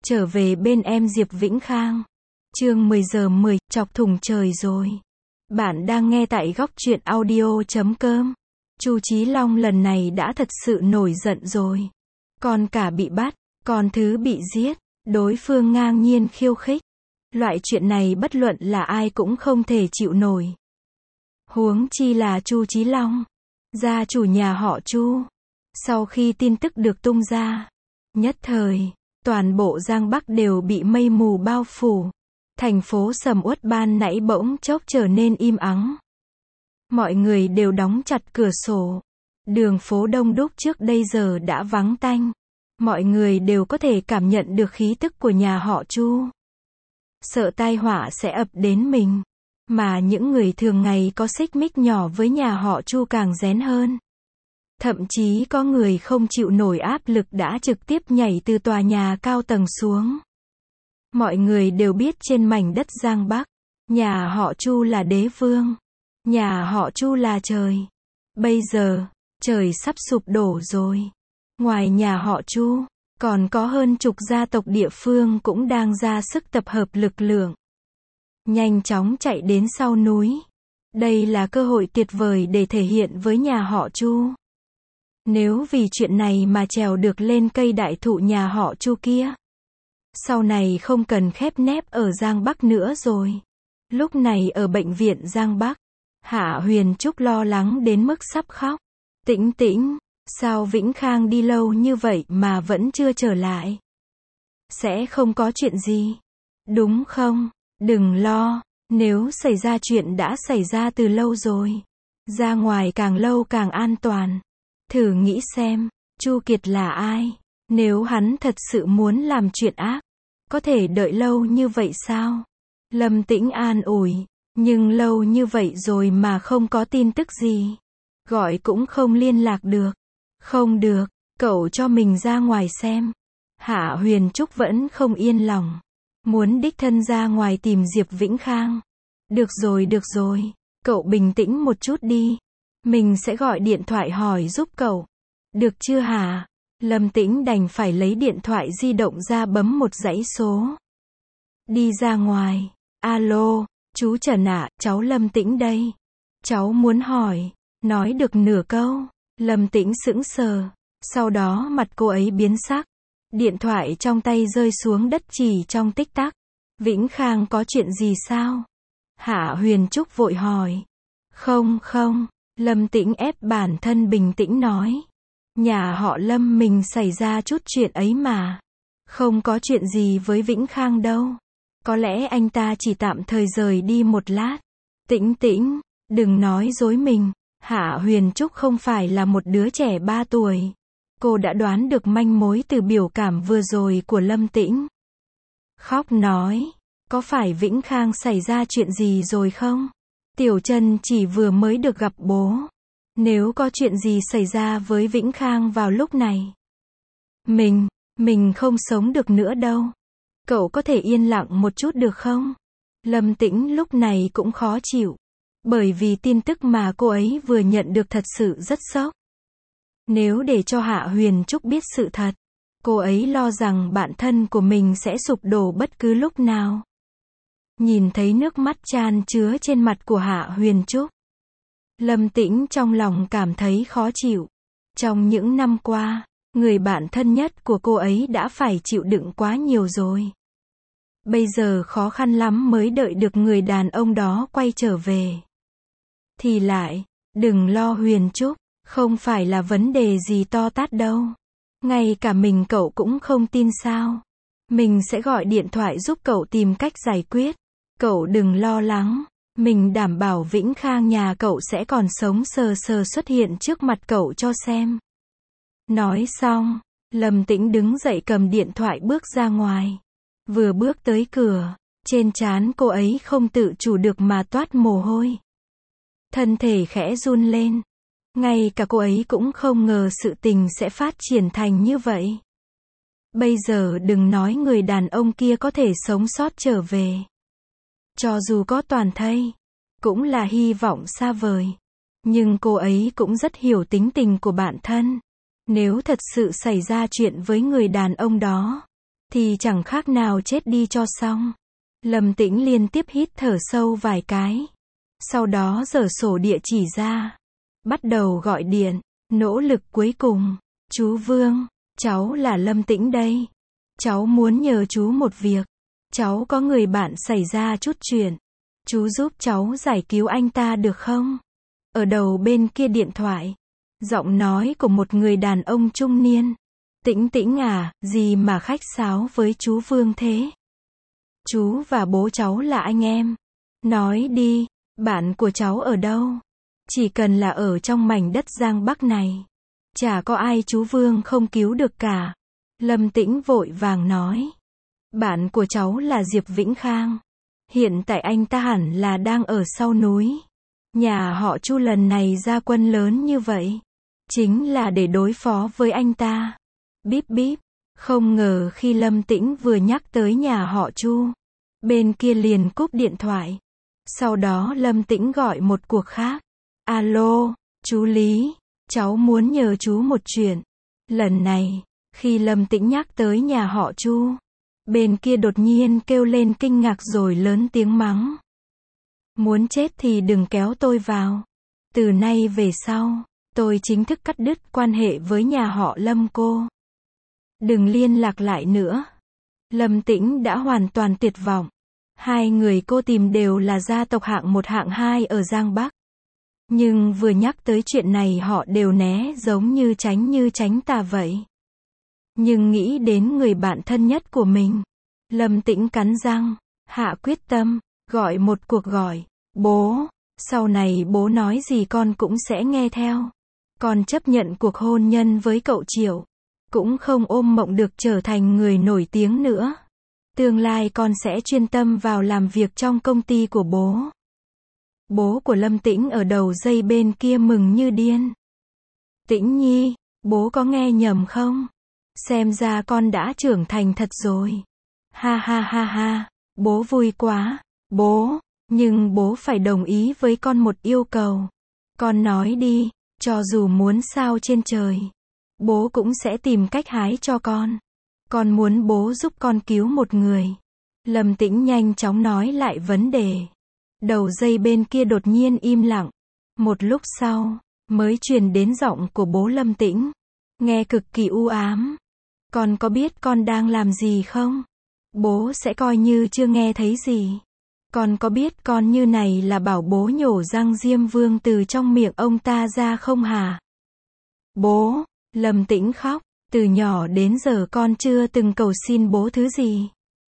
Trở về bên em Diệp Vĩnh Khang. Chương 10 giờ 10, chọc thủng trời rồi. Bạn đang nghe tại góc truyện audio.com. Chu Chí Long lần này đã thật sự nổi giận rồi. Con cả bị bắt, con thứ bị giết, đối phương ngang nhiên khiêu khích. Loại chuyện này bất luận là ai cũng không thể chịu nổi. Huống chi là Chu Chí Long, gia chủ nhà họ Chu. Sau khi tin tức được tung ra, nhất thời, toàn bộ Giang Bắc đều bị mây mù bao phủ. Thành phố sầm uất ban nãy bỗng chốc trở nên im ắng. Mọi người đều đóng chặt cửa sổ. Đường phố đông đúc trước đây giờ đã vắng tanh. Mọi người đều có thể cảm nhận được khí tức của nhà họ Chu. Sợ tai họa sẽ ập đến mình. Mà những người thường ngày có xích mích nhỏ với nhà họ Chu càng rén hơn. Thậm chí có người không chịu nổi áp lực đã trực tiếp nhảy từ tòa nhà cao tầng xuống. Mọi người đều biết trên mảnh đất Giang Bắc, nhà họ Chu là đế vương. Nhà họ Chu là trời. Bây giờ, trời sắp sụp đổ rồi. Ngoài nhà họ Chu, còn có hơn chục gia tộc địa phương cũng đang ra sức tập hợp lực lượng. Nhanh chóng chạy đến sau núi. Đây là cơ hội tuyệt vời để thể hiện với nhà họ Chu. Nếu vì chuyện này mà trèo được lên cây đại thụ nhà họ Chu kia, sau này không cần khép nép ở Giang Bắc nữa rồi. Lúc này ở bệnh viện Giang Bắc, Hạ Huyền Trúc lo lắng đến mức sắp khóc. Tĩnh tĩnh, sao Vĩnh Khang đi lâu như vậy mà vẫn chưa trở lại? Sẽ không có chuyện gì, đúng không? Đừng lo, nếu xảy ra chuyện đã xảy ra từ lâu rồi. Ra ngoài càng lâu càng an toàn. Thử nghĩ xem, Chu Kiệt là ai? Nếu hắn thật sự muốn làm chuyện ác, có thể đợi lâu như vậy sao? Lâm Tĩnh an ủi, nhưng lâu như vậy rồi mà không có tin tức gì. Gọi cũng không liên lạc được. Không được, cậu cho mình ra ngoài xem. Hạ Huyền Trúc vẫn không yên lòng. Muốn đích thân ra ngoài tìm Diệp Vĩnh Khang. Được rồi, cậu bình tĩnh một chút đi. Mình sẽ gọi điện thoại hỏi giúp cậu. Được chưa hả? Lâm Tĩnh đành phải lấy điện thoại di động ra bấm một dãy số. Đi ra ngoài. Alo, chú Trần ạ, cháu Lâm Tĩnh đây. Cháu muốn hỏi. Nói được nửa câu, Lâm Tĩnh sững sờ. Sau đó mặt cô ấy biến sắc. Điện thoại trong tay rơi xuống đất chỉ trong tích tắc. Vĩnh Khang có chuyện gì sao? Hạ Huyền Trúc vội hỏi. Không, Lâm Tĩnh ép bản thân bình tĩnh nói. Nhà họ Lâm mình xảy ra chút chuyện ấy mà. Không có chuyện gì với Vĩnh Khang đâu. Có lẽ anh ta chỉ tạm thời rời đi một lát. Tĩnh tĩnh, đừng nói dối mình. Hạ Huyền Trúc không phải là một đứa trẻ 3 tuổi. Cô đã đoán được manh mối từ biểu cảm vừa rồi của Lâm Tĩnh. Khóc nói, có phải Vĩnh Khang xảy ra chuyện gì rồi không? Tiểu Trần chỉ vừa mới được gặp bố. Nếu có chuyện gì xảy ra với Vĩnh Khang vào lúc này, mình không sống được nữa đâu. Cậu có thể yên lặng một chút được không? Lâm Tĩnh lúc này cũng khó chịu. Bởi vì tin tức mà cô ấy vừa nhận được thật sự rất sốc. Nếu để cho Hạ Huyền Trúc biết sự thật, cô ấy lo rằng bản thân của mình sẽ sụp đổ bất cứ lúc nào. Nhìn thấy nước mắt chan chứa trên mặt của Hạ Huyền Trúc, Lâm Tĩnh trong lòng cảm thấy khó chịu. Trong những năm qua, người bạn thân nhất của cô ấy đã phải chịu đựng quá nhiều rồi. Bây giờ khó khăn lắm mới đợi được người đàn ông đó quay trở về. Thì lại, đừng lo Huyền Trúc, không phải là vấn đề gì to tát đâu. Ngay cả mình cậu cũng không tin sao. Mình sẽ gọi điện thoại giúp cậu tìm cách giải quyết. Cậu đừng lo lắng. Mình đảm bảo Vĩnh Khang nhà cậu sẽ còn sống sờ sờ xuất hiện trước mặt cậu cho xem. Nói xong, Lâm Tĩnh đứng dậy cầm điện thoại bước ra ngoài. Vừa bước tới cửa, trên trán cô ấy không tự chủ được mà toát mồ hôi. Thân thể khẽ run lên. Ngay cả cô ấy cũng không ngờ sự tình sẽ phát triển thành như vậy. Bây giờ đừng nói người đàn ông kia có thể sống sót trở về. Cho dù có toàn thây, cũng là hy vọng xa vời. Nhưng cô ấy cũng rất hiểu tính tình của bản thân. Nếu thật sự xảy ra chuyện với người đàn ông đó, thì chẳng khác nào chết đi cho xong. Lâm Tĩnh liên tiếp hít thở sâu vài cái. Sau đó giở sổ địa chỉ ra. Bắt đầu gọi điện. Nỗ lực cuối cùng. Chú Vương, cháu là Lâm Tĩnh đây. Cháu muốn nhờ chú một việc. Cháu có người bạn xảy ra chút chuyện. Chú giúp cháu giải cứu anh ta được không? Ở đầu bên kia điện thoại, giọng nói của một người đàn ông trung niên. Tĩnh Tĩnh à, gì mà khách sáo với chú Vương thế? Chú và bố cháu là anh em. Nói đi, bạn của cháu ở đâu? Chỉ cần là ở trong mảnh đất Giang Bắc này, chả có ai chú Vương không cứu được cả. Lâm Tĩnh vội vàng nói. Bạn của cháu là Diệp Vĩnh Khang. Hiện tại anh ta hẳn là đang ở sau núi. Nhà họ Chu lần này ra quân lớn như vậy, chính là để đối phó với anh ta. Bíp bíp. Không ngờ khi Lâm Tĩnh vừa nhắc tới nhà họ Chu, bên kia liền cúp điện thoại. Sau đó Lâm Tĩnh gọi một cuộc khác. Alo, chú Lý, cháu muốn nhờ chú một chuyện. Lần này, khi Lâm Tĩnh nhắc tới nhà họ Chu, bên kia đột nhiên kêu lên kinh ngạc rồi lớn tiếng mắng. Muốn chết thì đừng kéo tôi vào. Từ nay về sau, tôi chính thức cắt đứt quan hệ với nhà họ Lâm cô. Đừng liên lạc lại nữa. Lâm Tĩnh đã hoàn toàn tuyệt vọng. Hai người cô tìm đều là gia tộc hạng 1 hạng 2 ở Giang Bắc. Nhưng vừa nhắc tới chuyện này họ đều né giống như tránh tà vậy. Nhưng nghĩ đến người bạn thân nhất của mình, Lâm Tĩnh cắn răng, hạ quyết tâm, gọi một cuộc gọi. Bố, sau này bố nói gì con cũng sẽ nghe theo. Con chấp nhận cuộc hôn nhân với cậu Triệu. Cũng không ôm mộng được trở thành người nổi tiếng nữa. Tương lai con sẽ chuyên tâm vào làm việc trong công ty của bố. Bố của Lâm Tĩnh ở đầu dây bên kia mừng như điên. Tĩnh Nhi, bố có nghe nhầm không? Xem ra con đã trưởng thành thật rồi. Ha ha ha ha, bố vui quá. Bố, nhưng bố phải đồng ý với con một yêu cầu. Con nói đi, cho dù muốn sao trên trời, bố cũng sẽ tìm cách hái cho con. Con muốn bố giúp con cứu một người. Lâm Tĩnh nhanh chóng nói lại vấn đề. Đầu dây bên kia đột nhiên im lặng. Một lúc sau, mới truyền đến giọng của bố Lâm Tĩnh. Nghe cực kỳ u ám. Con có biết con đang làm gì không? Bố sẽ coi như chưa nghe thấy gì. Con có biết con như này là bảo bố nhổ răng Diêm Vương từ trong miệng ông ta ra không hả? Bố, Lâm Tĩnh khóc. Từ nhỏ đến giờ con chưa từng cầu xin bố thứ gì.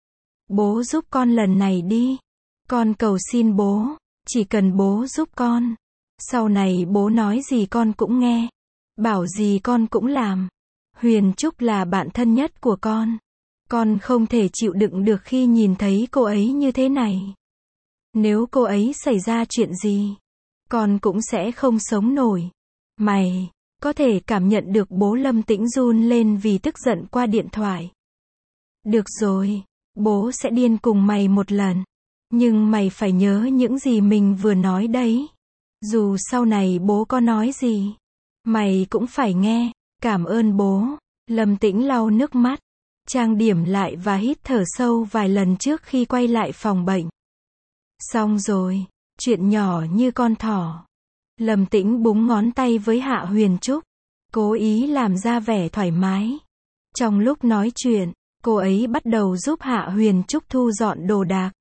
Bố giúp con lần này đi. Con cầu xin bố, chỉ cần bố giúp con. Sau này bố nói gì con cũng nghe. Bảo gì con cũng làm. Huyền Trúc là bạn thân nhất của con. Con không thể chịu đựng được khi nhìn thấy cô ấy như thế này. Nếu cô ấy xảy ra chuyện gì, con cũng sẽ không sống nổi. Mày, có thể cảm nhận được bố Lâm Tĩnh run lên vì tức giận qua điện thoại. Được rồi, bố sẽ điên cùng mày một lần. Nhưng mày phải nhớ những gì mình vừa nói đấy. Dù sau này bố có nói gì, mày cũng phải nghe. Cảm ơn bố. Lâm Tĩnh lau nước mắt, trang điểm lại và hít thở sâu vài lần trước khi quay lại phòng bệnh. Xong rồi, chuyện nhỏ như con thỏ. Lâm Tĩnh búng ngón tay với Hạ Huyền Trúc, cố ý làm ra vẻ thoải mái. Trong lúc nói chuyện, cô ấy bắt đầu giúp Hạ Huyền Trúc thu dọn đồ đạc.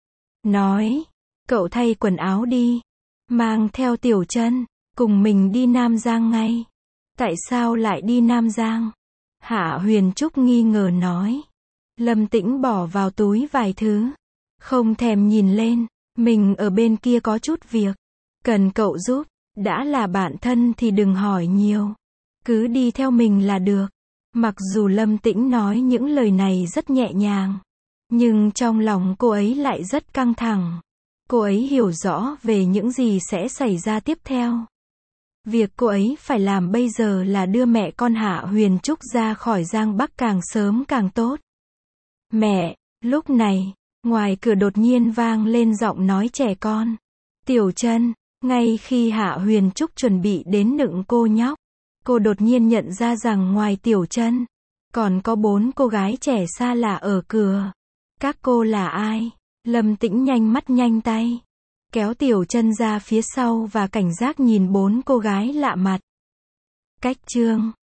Nói, cậu thay quần áo đi, mang theo Tiểu Chân, cùng mình đi Nam Giang ngay. Tại sao lại đi Nam Giang? Hạ Huyền Trúc nghi ngờ nói. Lâm Tĩnh bỏ vào túi vài thứ, không thèm nhìn lên. Mình ở bên kia có chút việc, cần cậu giúp. Đã là bạn thân thì đừng hỏi nhiều, cứ đi theo mình là được. Mặc dù Lâm Tĩnh nói những lời này rất nhẹ nhàng, nhưng trong lòng cô ấy lại rất căng thẳng. Cô ấy hiểu rõ về những gì sẽ xảy ra tiếp theo. Việc cô ấy phải làm bây giờ là đưa mẹ con Hạ Huyền Trúc ra khỏi Giang Bắc càng sớm càng tốt. Mẹ, lúc này, ngoài cửa đột nhiên vang lên giọng nói trẻ con. Tiểu Chân. Ngay khi Hạ Huyền Trúc chuẩn bị đến nựng cô nhóc, cô đột nhiên nhận ra rằng ngoài Tiểu Chân, Còn có 4 cô gái trẻ xa lạ ở cửa. Các cô là ai? Lâm Tĩnh nhanh mắt nhanh tay. Kéo Tiểu Chân ra phía sau và cảnh giác nhìn 4 cô gái lạ mặt. Cách chương